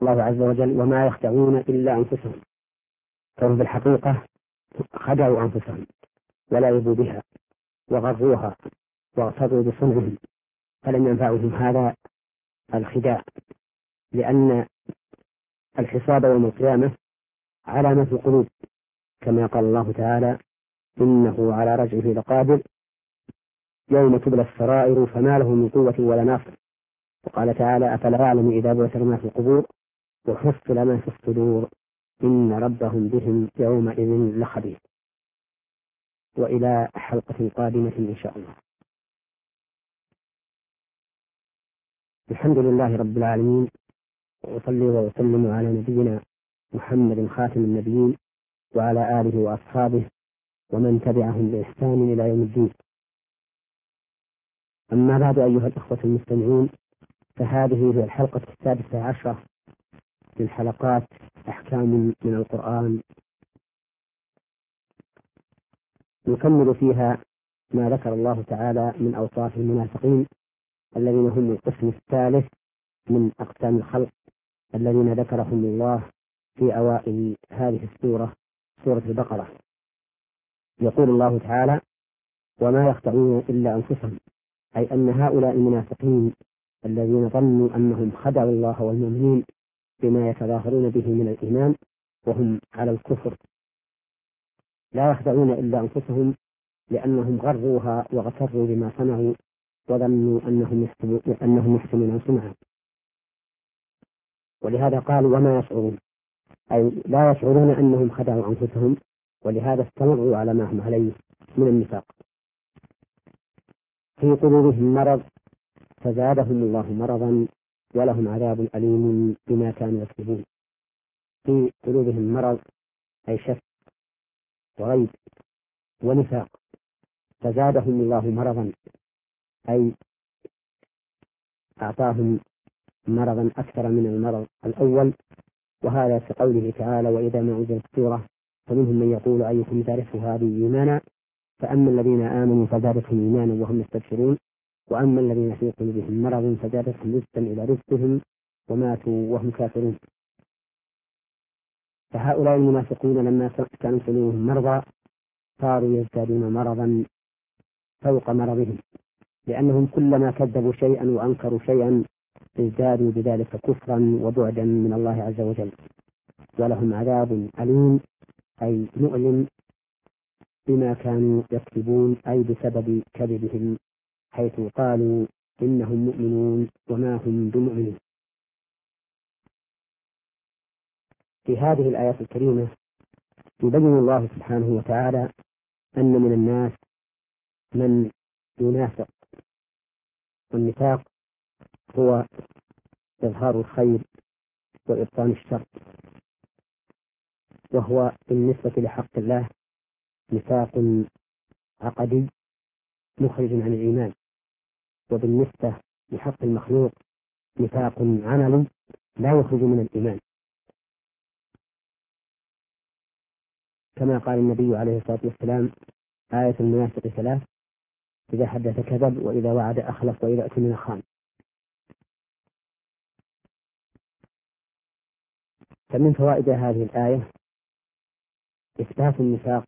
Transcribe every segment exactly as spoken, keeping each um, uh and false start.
الله عز وجل وما يخدعون إلا أنفسهم، فهم بالحقيقة خدعوا أنفسهم ولعبوا بها وغروها واغتروا بصنعهم، فلم ينفعهم هذا الخداع، لأن الحساب يوم القيامة علامة القلوب، كما قال الله تعالى: إنه على رجعه لقادر يوم تبلى السرائر فما له من قوة ولا ناصر. وقال تعالى: أفلا يعلم إذا بعثر ما في القبور وحصل ما في الصدور إن ربهم بهم يومئذ لخبير. وإلى حلقة قادمة إن شاء الله. الحمد لله رب العالمين، وأصلي وأسلم على نبينا محمد خاتم النبيين وعلى آله وأصحابه ومن تبعهم بإحسان إلى يوم الدين. أما بعد، أيها الأخوة المستمعون، فهذه هي الحلقة السادسة عشرة من حلقات أحكام من القرآن، نكمل فيها ما ذكر الله تعالى من أوصاف المنافقين الذين هم القسم الثالث من أقسام الخلق الذين ذكرهم الله في أوائل هذه السورة، سورة البقرة. يقول الله تعالى: وما يخدعون إلا أنفسهم، أي أن هؤلاء المنافقين الذين ظنوا أنهم خدعوا الله والمؤمنين بما يتظاهرون به من الإيمان وهم على الكفر، لا يخدعون إلا أنفسهم، لأنهم غروها واغتروا بما صنعوا وظنوا أنهم أنهم يحسنون صنعا. ولهذا قالوا وما يشعرون، أي لا يشعرون أنهم خدعوا أنفسهم، ولهذا استمروا على ما هم عليه من النفاق. في قلوبهم مرض فزادهم الله مرضا ولهم عذاب أليم بما كانوا يكسبون. في قلوبهم مرض أي شك وريب ونفاق، فزادهم الله مرضا أي أعطاهم مرضا أكثر من المرض الأول، وهذا في قوله تعالى: وإذا ما أنزلت سورة فمنهم من يقول أيكم زادته هذه إيمانا، فأما الذين آمنوا فزادتهم إيمانا وهم يستبشرون، وأما الذين في قلوبهم مرض فزادتهم رجسا إلى رجسهم وماتوا وهم كافرون. فهؤلاء المنافقون لما كانوا قلوبهم مرضى صاروا يزدادون مرضا فوق مرضهم، لأنهم كلما كذبوا شيئا وأنكروا شيئا ازدادوا بذلك كفرا وبعدا من الله عز وجل، ولهم عذاب أليم أي مؤلم بما كانوا يكذبون، أي بسبب كذبهم، حيث قالوا إنهم مؤمنون وما هم بمؤمنين. في هذه الآيات الكريمة يبين الله سبحانه وتعالى أن من الناس من ينافق، والنفاق هو إظهار الخير وإبطان الشر، وهو بالنسبة لحق الله نفاق عقدي مخرج عن الإيمان، وبالنسبة لحق المخلوق نفاق عملي لا يخرج من الإيمان، كما قال النبي عليه الصلاة والسلام: آية المنافق ثلاث: إذا حدث كذب، وإذا وعد أخلف، وإذا اؤتمن خان. فمن فوائد هذه الآية إثبات النفاق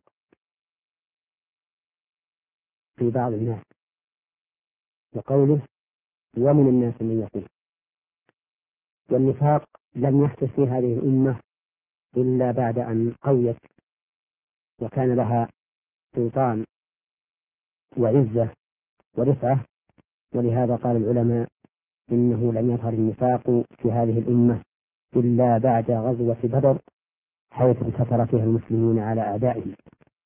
في بعض الناس، وقوله: ومن الناس من يقول. والنفاق لم يحدث في هذه الأمة إلا بعد أن قويت وكان لها سلطان وعزة ورفعة، ولهذا قال العلماء إنه لم يظهر النفاق في هذه الأمة إلا بعد غزوة بدر، حيث انتصر فيها المسلمون على أعدائهم.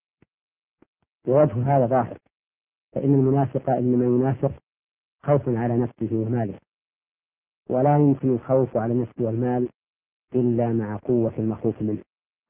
ووجه هذا ظاهر، فإن المنافق إنما ينافق خوفا على نفسه وماله، ولا يمكن الخوف على النفس والمال إلا مع قوة المخوف منه.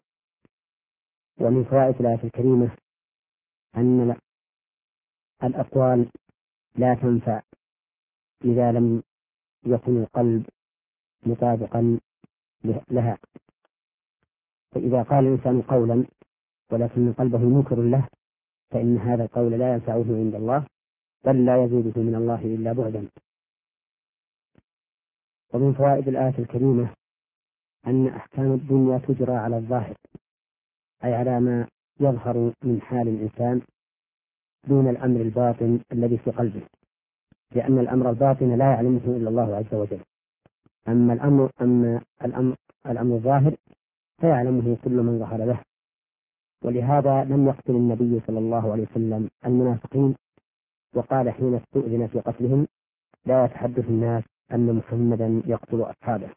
ومن فوائد الآية الكريمة أن الأقوال لا تنفع إذا لم يكن القلب مطابقا لها، فإذا قال الإنسان قولا ولكن قلبه منكر له فإن هذا القول لا ينفعه عند الله، بل لا يزيده من الله إلا بعدا. ومن فوائد الآية الكريمة أن أحكام الدنيا تجرى على الظاهر، أي على ما يظهر من حال الإنسان دون الأمر الباطن الذي في قلبه، لأن الأمر الباطن لا يعلمه إلا الله عز وجل. أما الأمر أما الأمر الأمر الظاهر فيعلمه كل من ظهر له. ولهذا لم يقتل النبي صلى الله عليه وسلم المنافقين، وقال حين استؤذن في قتلهم: لا يتحدث الناس أن محمدا يقتل أصحابه.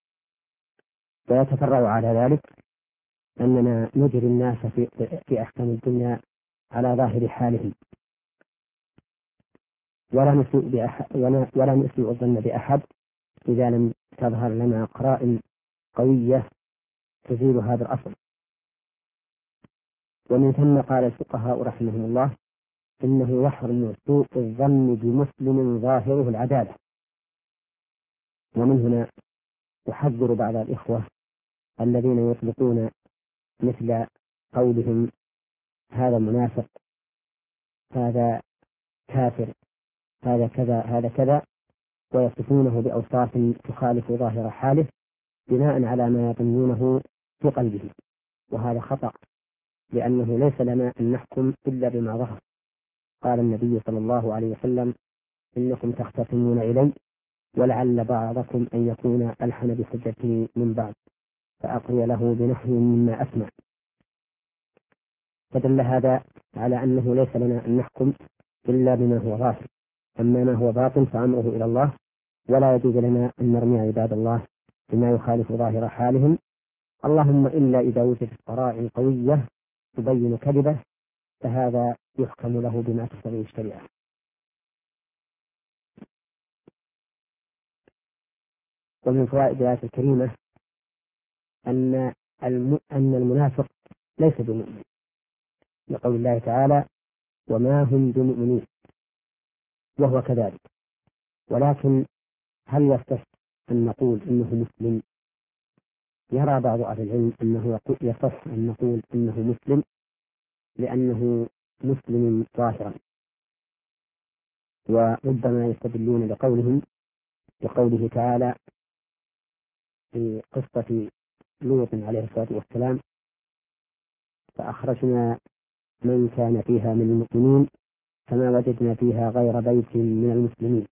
ويتفرع على ذلك أننا نجري الناس في, في أحكام الدنيا على ظاهر حالهم، ولا نسيء بأحد ولا نسيء الظن بأحد إذا لم تظهر لنا قرائن قوية تزيل هذا الأصل. ومن ثم قال الفقهاء رحمهم الله: إنه يحرم سوء الظن بمسلم ظاهره العدالة. ومن هنا أحذر بعض الإخوة الذين يطلقون مثل قولهم هذا منافق، هذا كافر، هذا كذا، هذا كذا، ويصفونه بأوصاف تخالف ظاهر حاله بناء على ما يظنونه في قلبه، وهذا خطأ، لأنه ليس لنا أن نحكم إلا بما ظهر. قال النبي صلى الله عليه وسلم: إنكم تختصمون إلي ولعل بعضكم أن يكون ألحن بحجته من بعض فأقضي له بنحو مما أسمع. فدل هذا على أنه ليس لنا أن نحكم إلا بما هو ظاهر، أما ما هو باطن فأمره إلى الله، ولا يجوز لنا أن نرمي عباد الله بما يخالف ظاهر حالهم، اللهم إلا إذا وجدت قرائن قوية تبين كذبه، فهذا يحكم له بما تقتضيه الشريعة. ومن فوائد الآية الكريمة أن أن المنافق ليس بمؤمن، لقول الله تعالى: وما هم بمؤمنين، وهو كذلك. ولكن هل يصح أن نقول إنه مسلم؟ يرى بعض أهل العلم أنه يصح أن نقول إنه مسلم لأنه مسلم ظاهرا، وربما يستدلون لقولهم بقوله تعالى في قصة لوط عليه الصلاة والسلام: فأخرجنا من كان فيها من المؤمنين فما وجدنا فيها غير بيت من المسلمين.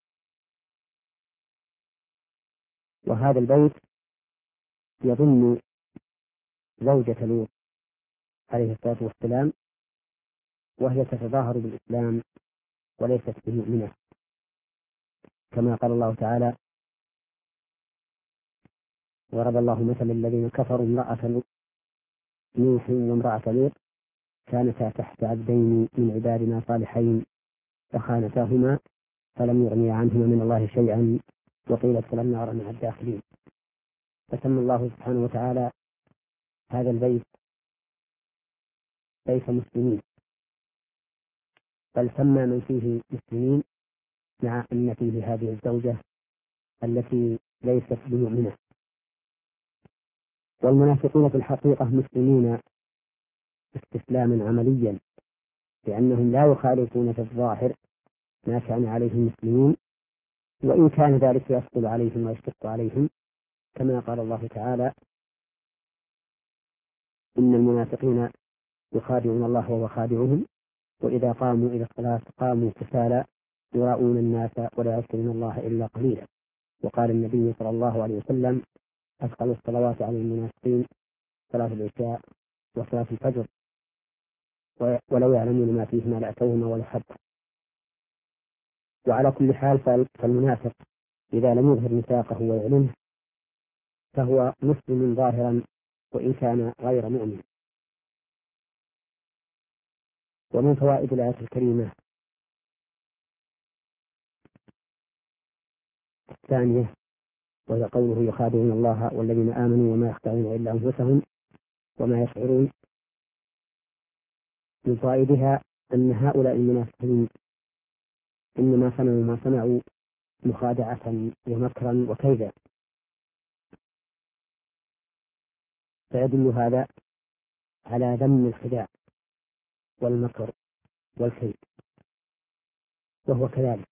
وهذا البيت يضم زوجة لوط عليه الصلاة والسلام، وهي تتظاهر بالإسلام وليست بمؤمنة، كما قال الله تعالى: ضرب الله مثل الذين كفروا امرأة نوح وامرأة لوط كانتا تحت عبدين من عبادنا صالحين فخانتاهما فلم يغنيا عنهما من الله شيئا وقيل ادخلا النار مع الداخلين. فسمى الله سبحانه وتعالى هذا البيت بيت مسلمين، بل سمى من فيه مسلمين مع أن فيه هذه الزوجة التي ليست بمؤمنة. والمنافقون في الحقيقة مسلمين استسلاما عمليا، لأنهم لا يخالفون في الظاهر ما كان عليه المسلمين، وإن كان ذلك يثقل عليهم ويشق عليهم، كما قال الله تعالى: إن المنافقين يخادعون الله وهو خادعهم وإذا قاموا إلى الصلاة قاموا كسالى يراءون الناس ولا يذكرون الله إلا قليلا. وقال النبي صلى الله عليه وسلم: أثقل الصلوات على المنافقين صلاة العشاء وصلاة الفجر، ولو يعلمون ما فيهما لأتوهما ولا حبوا. وعلى كل حال فالمنافق إذا لم يظهر نفاقه ويعلنه فهو مسلم ظاهرا وإن كان غير مؤمن. ومن فوائد الآية الكريمة الثانية وهي قوله: يخادعون الله والذين آمنوا وما يخدعون إلا أنفسهم وما يشعرون. من فوائدها أن هؤلاء المنافقين إنما صنعوا ما صنعوا مخادعة ومكرا وكيدا، فيدل هذا على ذم الخداع والمكر والكيد، وهو كذلك.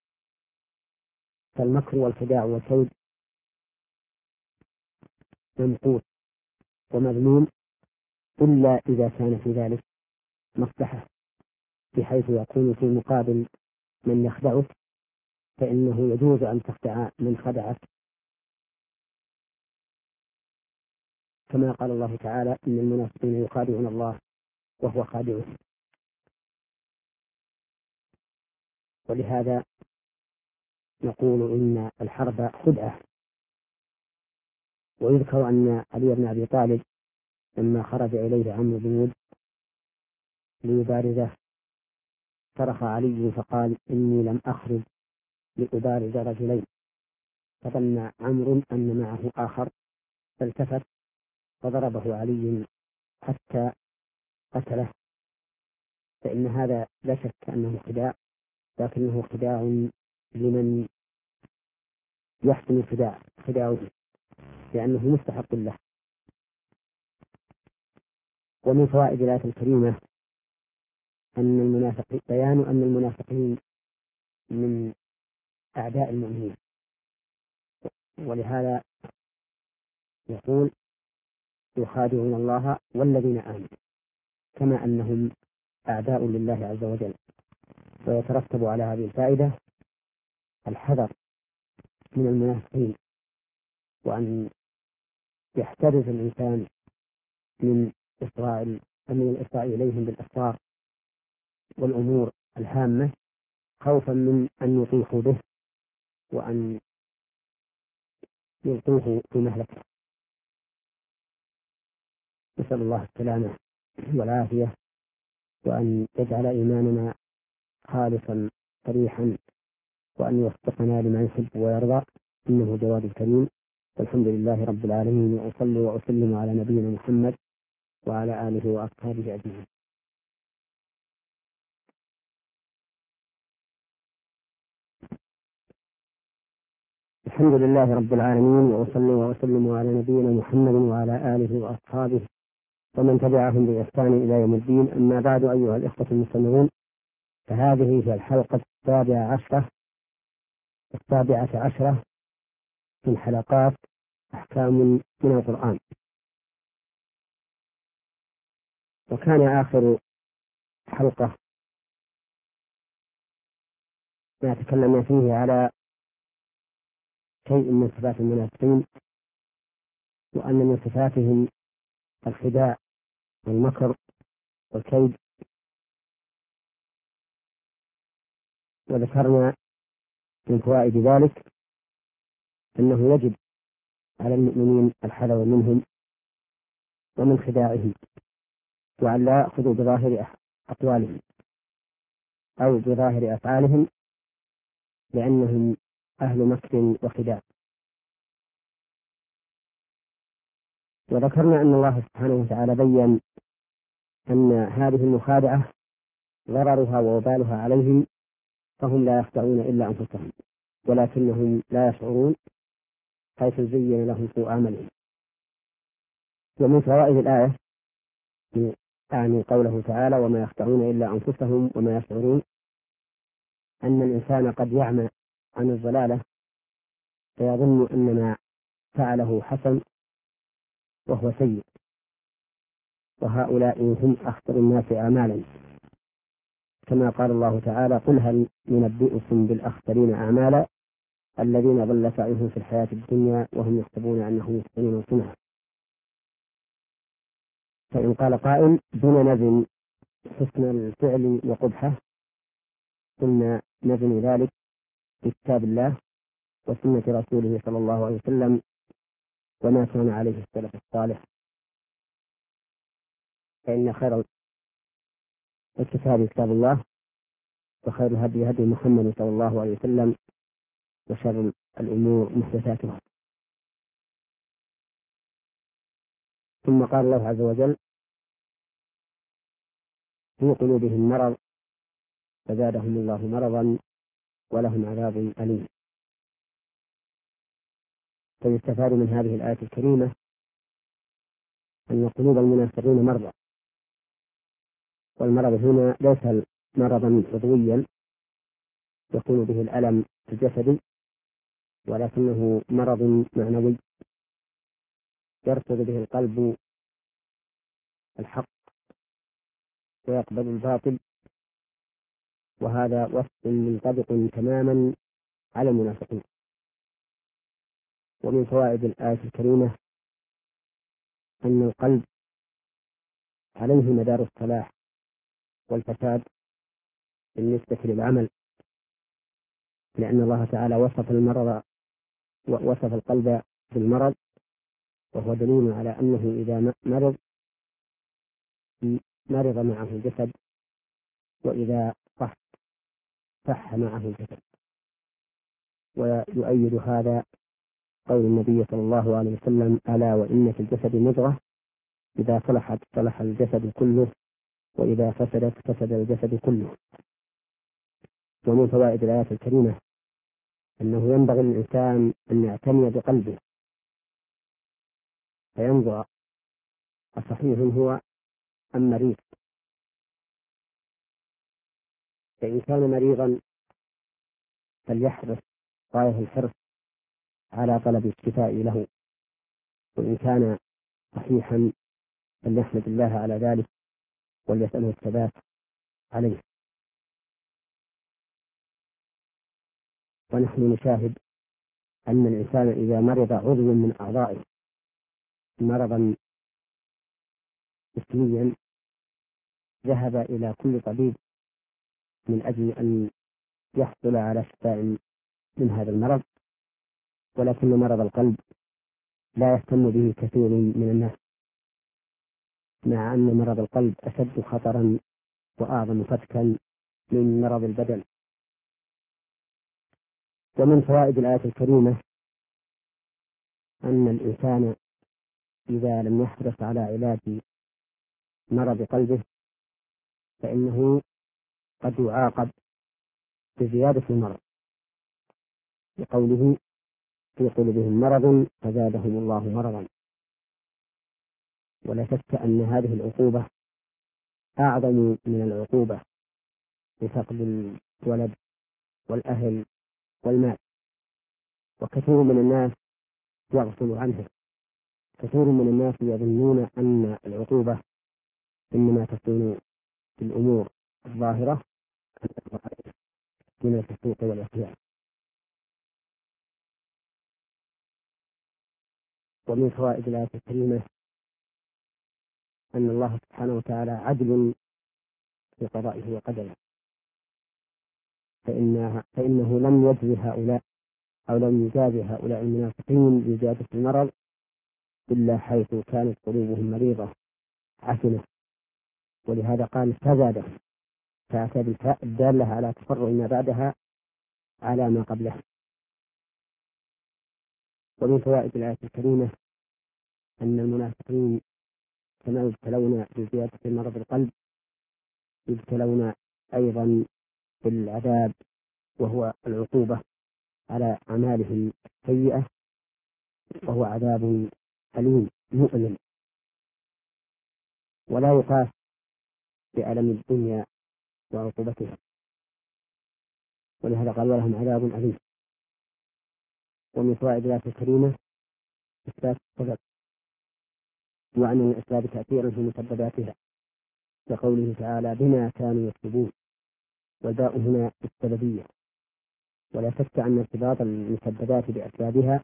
فالمكر والخداع والكيد ممقوت ومذموم إلا إذا كان في ذلك مصلحة، بحيث يكون في مقابل من يخدعك، فإنه يجوز أن تخدع من خدعك، كما قال الله تعالى: إن المنافقين يخادعون الله وهو خادعهم. ولهذا نقول إن الحرب خدعة. ويذكر أن علي بن أبي طالب لما خرج إليه عمرو بن ود ليبارزه صرخ علي فقال: إني لم أخرج لأبارز رجلين. فظن عمرو أن معه آخر فالتفت فضربه علي حتى قتله. فإن هذا لا شك أنه خداع، لكنه خداع لمن يحسن الخداع خداعه، لأنه مستحق له. ومن فوائد الآية الكريمة أن المنافقين بيان أن المنافقين من أعداء المؤمنين، ولهذا يقول: يخادعون الله والذين آمنوا، كما أنهم أعداء لله عز وجل. ويترتب على هذه الفائدة الحذر من المنافقين، وأن يحترز الإنسان من إسراء من الإسراء إليهم بالأسرار والأمور الهامة، خوفا من أن يطيحوا به وأن يلقوه في مهلكة. نسأل الله السلامة والعافية، وأن يجعل إيماننا خالصا صريحا، وأن يوفقنا لما يحب ويرضى، إنه جواد كريم. والحمد لله رب العالمين، وأصلي وأسلم على نبينا محمد وعلى آله وأصحابه أجمعين. الحمد لله رب العالمين، وأصلي وأسلم على نبينا محمد وعلى آله وأصحابه ومن تبعهم بإحسان إلى يوم الدين. أما بعد، أيها الإخوة المستمعون، فهذه هي الحلقة السابعة عشرة السابعة عشرة من حلقات أحكام من القرآن. وكان آخر حلقة ما تكلمنا فيه على شيء من صفات المنافقين، وأن من صفاتهم الخداع والمكر والكيد. وذكرنا من فوائد ذلك أنه يجب على المؤمنين الحذر منهم ومن خداعهم، وأن لا يأخذوا بظاهر أقوالهم أو بظاهر أفعالهم، لأنهم أهل مكر وخداع. وذكرنا أن الله سبحانه وتعالى بين أن هذه المخادعة ضررها ووبالها عليهم، فهم لا يخدعون إلا أنفسهم ولكنهم لا يشعرون، حيث زين لهم سوء عملهم. ومن فوائد الآية يعني قوله تعالى: وما يخدعون إلا أنفسهم وما يشعرون، أن الإنسان قد يعمى عن الضلالة فيظن أن ما فعله حسن وهو سيء، وهؤلاء هم أخطر الناس أعمالا، كما قال الله تعالى: قل هل ننبئكم بالأخسرين أعمالا الذين ضل سعيهم في الحياة الدنيا وهم يحسبون أنهم يحسنون صنعا. فإن قال قائل: دون نزن حسن الفعل وقبحه، قلنا نزن ذلك بكتاب الله وسنة رسوله صلى الله عليه وسلم وما كان عليه السلف الصالح، فإن خير الكتاب كتاب الله، وخير الهدي هدي محمد صلى الله عليه وسلم، وشر الأمور محدثاتها. ثم قال الله عز وجل: في قلوبهم مرض فزادهم الله مرضا ولهم عذاب أليم. فيستفاد من هذه الآية الكريمة أن قلوب المنافقين مرضى، والمرض هنا ليس مرضا عضويا يكون به الألم الجسدي، ولكنه مرض معنوي يركض به القلب الحق ويقبل الباطل، وهذا وصف منطبق تماما على المنافقين. ومن فوائد الآية الكريمة أن القلب عليه مدار الصلاح والفساد بالنسبة للعمل، لأن الله تعالى وصف المرض ووصف القلب بالمرض، وهو دليل على أنه إذا مرض مرض معه الجسد، وإذا صح صح معه الجسد. ويؤيد هذا قول النبي صلى الله عليه وسلم: ألا وإن في الجسد مضغة إذا صلحت صلح الجسد كله، وإذا فسدت فسد الجسد كله. ومن فوائد الآية الكريمة أنه ينبغي للإنسان أن يعتني بقلبه فينظر أصحيح هو أم مريض. فإن كان مريضا فليحرص غاية الحرص على طلب الشفاء له، وإن كان صحيحا فليحمد الله على ذلك وليسأله الثبات عليه. ونحن نشاهد أن الإنسان إذا مرض عضو من أعضائه مرضا جسميا ذهب إلى كل طبيب من أجل أن يحصل على شفاء من هذا المرض، ولكن مرض القلب لا يهتم به كثير من الناس، مع أن مرض القلب أشد خطرا وأعظم فتكا من مرض البدن. ومن فوائد الآية الكريمة أن الإنسان إذا لم يحرص على علاج مرض قلبه فإنه قد يعاقب بزيادة المرض، لقوله: في قلوبهم مرض فزادهم الله مرضا. ولا شك أن هذه العقوبة أعظم من العقوبة بفقد الولد والأهل والمال، وكثير من الناس يغفل عنه. كثير من الناس يظنون أن العقوبة إنما تكون في الأمور الظاهرة من الفسوق والعصيان. ومن فوائد الآية الكريمة أن الله سبحانه وتعالى عدل في قضائه وقدره، فإنه, فإنه لم يجزي هؤلاء أو لم يجازي هؤلاء المنافقين بزيادة المرض إلا حيث كانت قلوبهم مريضة حسنة، ولهذا قال فزادهم، فأتى بالفاء الدالة على تفرع ما بعدها على ما قبله. ومن فوائد الآية الكريمة أن المنافقين كما يبتلون بزيادة مرض القلب يبتلون أيضا بالعذاب، وهو العقوبة على أعمالهم السيئة، وهو عذاب أليم مؤلم ولا يقاس بألم الدنيا وعقوبتها، ولهذا قال: ولهم عذاب أليم. ومن فوائد الآية الكريمة إثبات السبب، وأن الأسباب تأثيرا في مسبباتها، كقوله تعالى: بما كانوا يكسبون، والباء هنا السببية. ولا شك أن ارتباط المسببات بأسبابها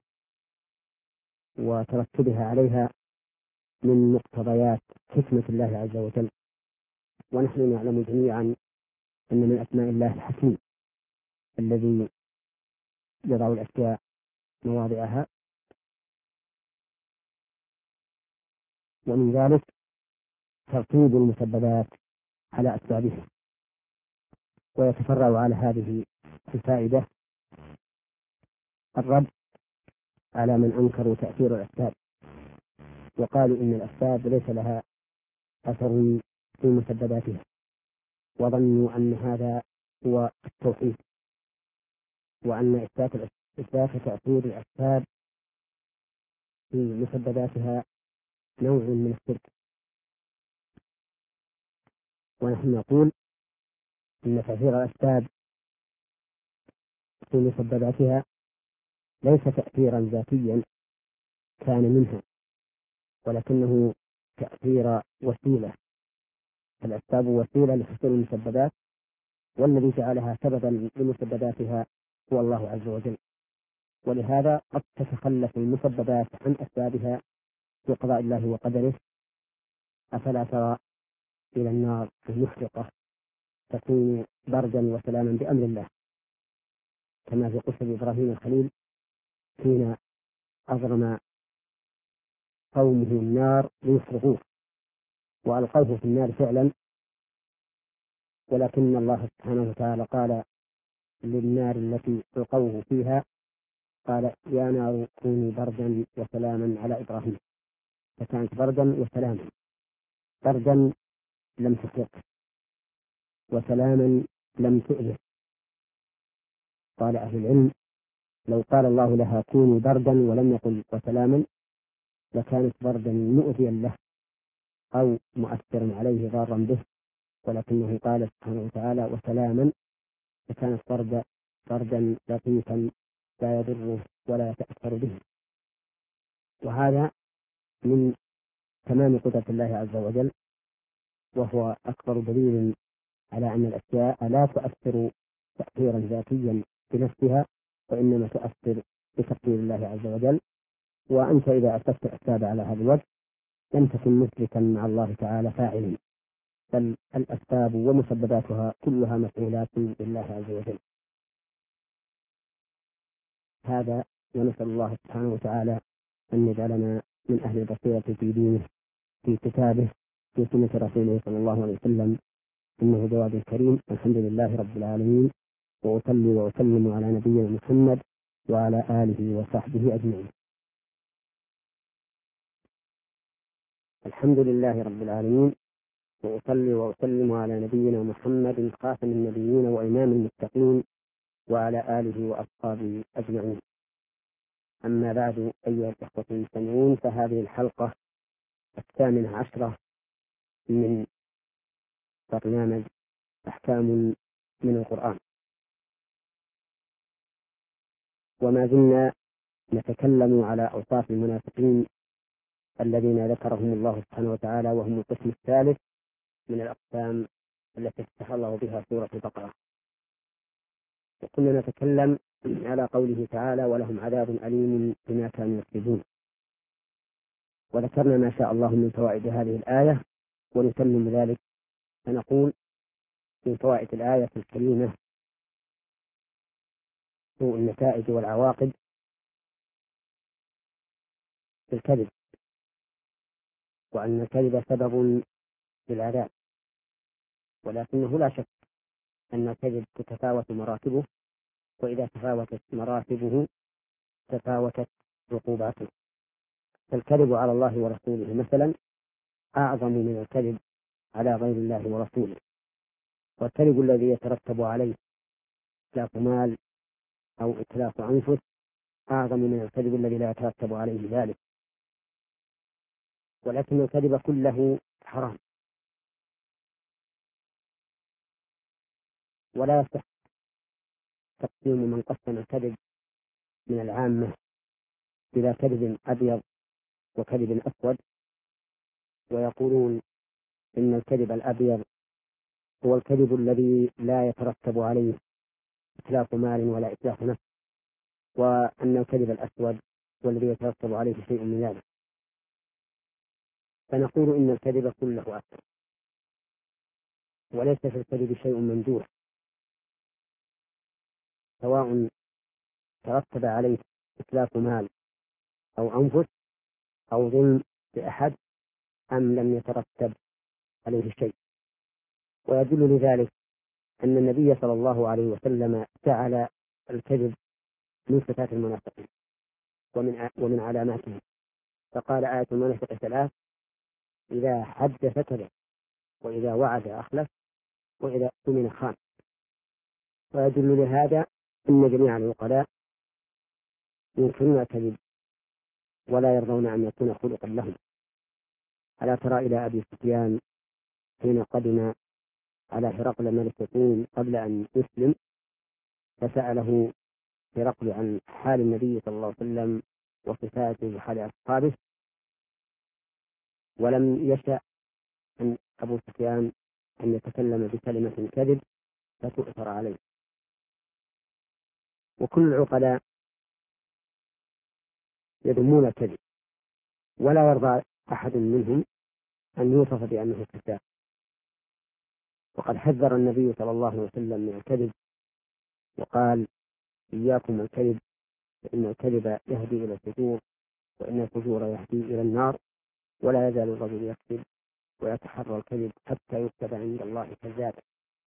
وترتبها عليها من مقتضيات حكمة الله عز وجل. ونحن نعلم جميعا أن من أسماء الله الحكيم الذي يضع الأشياء مواضعها، ومن ذلك ترتيب المسببات على أسبابها. ويتفرع على هذه الفائدة الرد على من أنكروا تأثير الأسباب وقالوا إن الأسباب ليس لها أثر في مسبباتها، وظنوا أن هذا هو التوحيد، وأن إثبات إثبات تأثير الأسباب في مسبباتها نوع من الشرك. ونحن نقول إن تأثير الأسباب في مسبباتها ليس تأثيرا ذاتيا كان منها، ولكنه تأثير وسيلة، الأسباب وسيلة لحصول المسببات، والذي جعلها سببا لمسبباتها هو الله عز وجل. ولهذا قد تتخلف المسببات عن أسبابها في قضاء الله وقدره. أفلا ترى إلى النار المحرقة تكون بردا وسلاما بأمر الله، كما في قصة إبراهيم الخليل حين أضرم قومه النار ليصرخوه وألقوه في النار فعلا، ولكن الله سبحانه وتعالى قال للنار التي ألقوه فيها، قال يا نار كوني بردا وسلاما على إبراهيم، فكانت بردا وسلاما. بردا لم تحرقه، وسلاما لم تؤذه. قال أهل العلم لو قال الله لها كوني بردا ولم يقل وسلاما لكانت بردا مؤذيا له أو مؤثرا عليه ضارا به، ولكنه قال سبحانه وتعالى وسلاما، فكانت بردا بردا لطيفا لا يضره ولا يتأثر به. وهذا من تمام قدرة الله عز وجل، وهو أكبر دليل على أن الأشياء لا تؤثر تأثيرا ذاتيا بنفسها، وإنما تؤثر بتقدير الله عز وجل. وأنت إذا أسست الأسباب على هذا الوجه لم تكن مشركا مع الله تعالى فاعلا، بل الأسباب ومسبباتها كلها مفعولات لله عز وجل. هذا ونسأل الله سبحانه وتعالى أن يجعلنا من أهل البصيرة في دينه، في كتابه، في سنة رسوله صلى الله عليه وسلم، إنه جواد كريم. الحمد لله رب العالمين، وأصلي وأسلم على نبينا محمد وعلى آله وصحبه أجمعين. الحمد لله رب العالمين، وأصلي وأسلم على نبينا محمد خاتم النبيين وإمام المتقين وعلى آله وأصحابه أجمعين. أما بعد، أيها الأخوة المستمعون، فهذه الحلقة الثامنة عشرة من برنامج أحكام من القرآن، وما زلنا نتكلم على أوصاف المنافقين الذين ذكرهم الله سبحانه وتعالى، وهم القسم الثالث من الأقسام التي افتح الله بها سورة البقرة. وكنا نتكلم على قوله تعالى ولهم عذاب أليم بما كانوا يكذبون، وذكرنا ما شاء الله من فوائد هذه الآية، ونتمم ذلك فنقول من فوائد الآية الكريمة سوء النتائج والعواقب في الكذب، وأن الكذب سبب للعذاب، ولكنه لا شك أن الكذب تتفاوت مراتبه، وإذا تفاوتت مراتبه تفاوتت عقوباته. فالكذب على الله ورسوله مثلا أعظم من الكذب على غير الله ورسوله، والكذب الذي يترتب عليه إتلاف مال أو إتلاف أنفس أعظم من الكذب الذي لا يترتب عليه ذلك. ولكن الكذب كله حرام، ولا يصح تقسيم من قسم الكذب من العامة إلى كذب أبيض وكذب أسود، ويقولون إن الكذب الأبيض هو الكذب الذي لا يترتب عليه إتلاف مال ولا إتلاف نفس، وأن الكذب الأسود هو الذي يترتب عليه شيء من ذلك. فنقول إن الكذب كله أسود، وليس في الكذب شيء ممدوح، سواء ترتب عليه إتلاف مال أو أنفس أو ظلم لأحد أم لم يترتب عليه شيء. ويدل لذلك أن النبي صلى الله عليه وسلم جعل الكذب من صفات المنافقين ومن ومن علاماته، فقال آية المنافق ثلاث: إذا حدث كذب، وإذا وعد أخلف، وإذا اؤتمن خان. ويدل لهذا أن جميع العقلاء ينكرون الكذب ولا يرضون أن يكون خلقا لهم. ألا ترى إلى أبي سفيان حين قدم على هرقل ملك الروم قبل أن يسلم، فسأله هرقل عن حال النبي صلى الله عليه وسلم وصفاته وحال أصحابه، ولم يشأ أن أبو سفيان أن يتكلم بكلمة كذب فتؤثر عليه. وكل العقلاء يذمون الكذب، ولا يرضى أحد منهم أن يوصف بأنه كذاب. وقد حذر النبي صلى الله عليه وسلم من الكذب وقال: إياكم الكذب، فإن الكذب يهدي إلى الفجور، وإن الفجور يهدي إلى النار، ولا يزال الرجل يكذب ويتحرى الكذب حتى يكتب عند الله كذابا.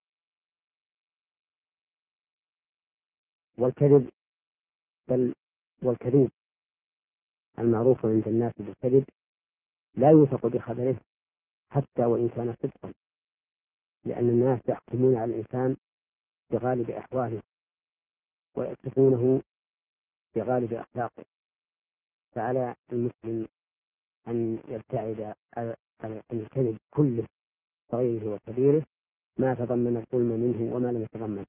والكذب بل والكذوب المعروف عند الناس بالكذب لا يوثق بخبره حتى وإن كان صدقا، لأن الناس يحكمون على الإنسان بغالب أحواله ويصفونه بغالب أخلاقه. فعلى المسلم أن يبتعد عن الكذب كله صغيره وكبيره، ما تضمن الظلم منه وما لم يتضمن.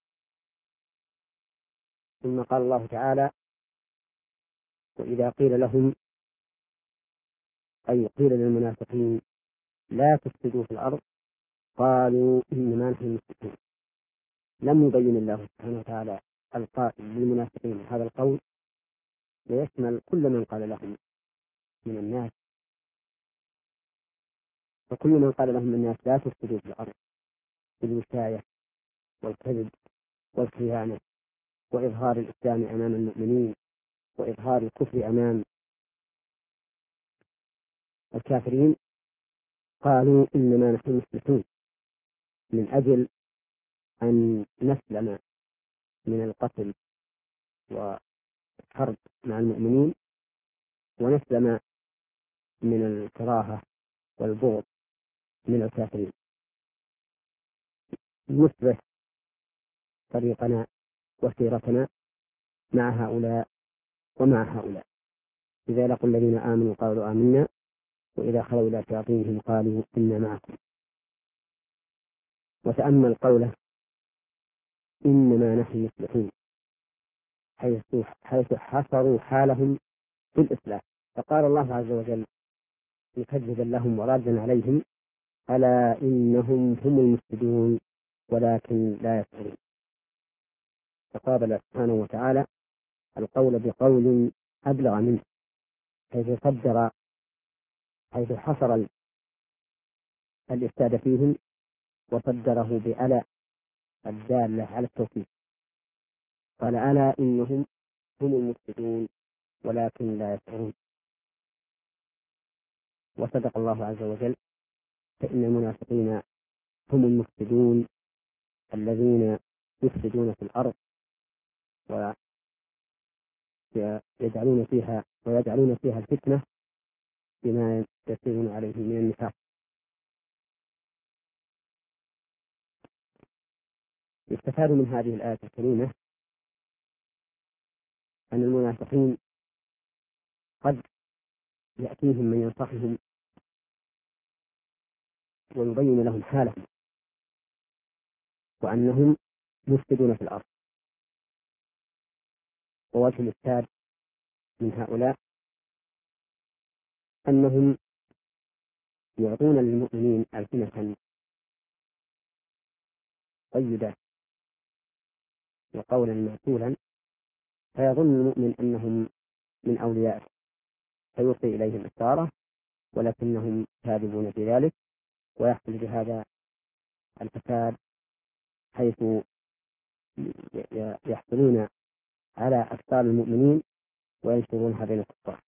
ثم قال الله تعالى: وإذا قيل لهم، أي قيل للمنافقين، لا تفسدوا في الأرض، قالوا إنما نحن مصلحون. لم يبين الله سبحانه وتعالى القائل للمنافقين هذا القول ويشمل كل من قال لهم من الناس، وكل من قال لهم الناس لا تفسدوا في الأرض بالوشاية والكذب والخيانة وإظهار الإسلام أمام المؤمنين وإظهار الكفر أمام الكافرين، قالوا إنما نحن مصلحون، من أجل أن نسلم من القتل والحرب مع المؤمنين، ونسلم من الكراهة والبغض من الكافرين، نصلح طريقنا وسيرتنا مع هؤلاء ومع هؤلاء. إذا لقوا الذين آمنوا قالوا آمنا، وإذا خلوا إلى شياطينهم قالوا إنا معكم. وتأمل قوله إنما نحن مصلحون، حيث حصروا حالهم في الإصلاح. فقال الله عز وجل مكذبا لهم ورادا عليهم: ألا إنهم هم المفسدون ولكن لا يشعرون. فقابل سبحانه وتعالى القول بقول أبلغ منه، حيث صدر حيث حصر الإفساد فيهم وصدره بألا الدالة على التوكيد. قال: ألا إنهم هم المفسدون ولكن لا يشعرون. وصدق الله عز وجل، فإن المنافقين هم المفسدون الذين يفسدون في الأرض ويجعلون فيها ويجعلون فيها الفتنة بما يسيرون عليه من النفاق. يستفاد من هذه الآية الكريمة أن المنافقين قد يأتيهم من ينصحهم ويبين لهم حالهم وأنهم مفسدون في الأرض. ووجه الإفساد من هؤلاء أنهم يعطون للمؤمنين ألسنة طيبة وقولا معقولا، فيظن المؤمن أنهم من أوليائه فيلقي إليهم إشارة، ولكنهم كاذبون في ذلك، ويحصل بهذا الفساد حيث يحصلون على أفكار المؤمنين وينشرونها بين الكفار.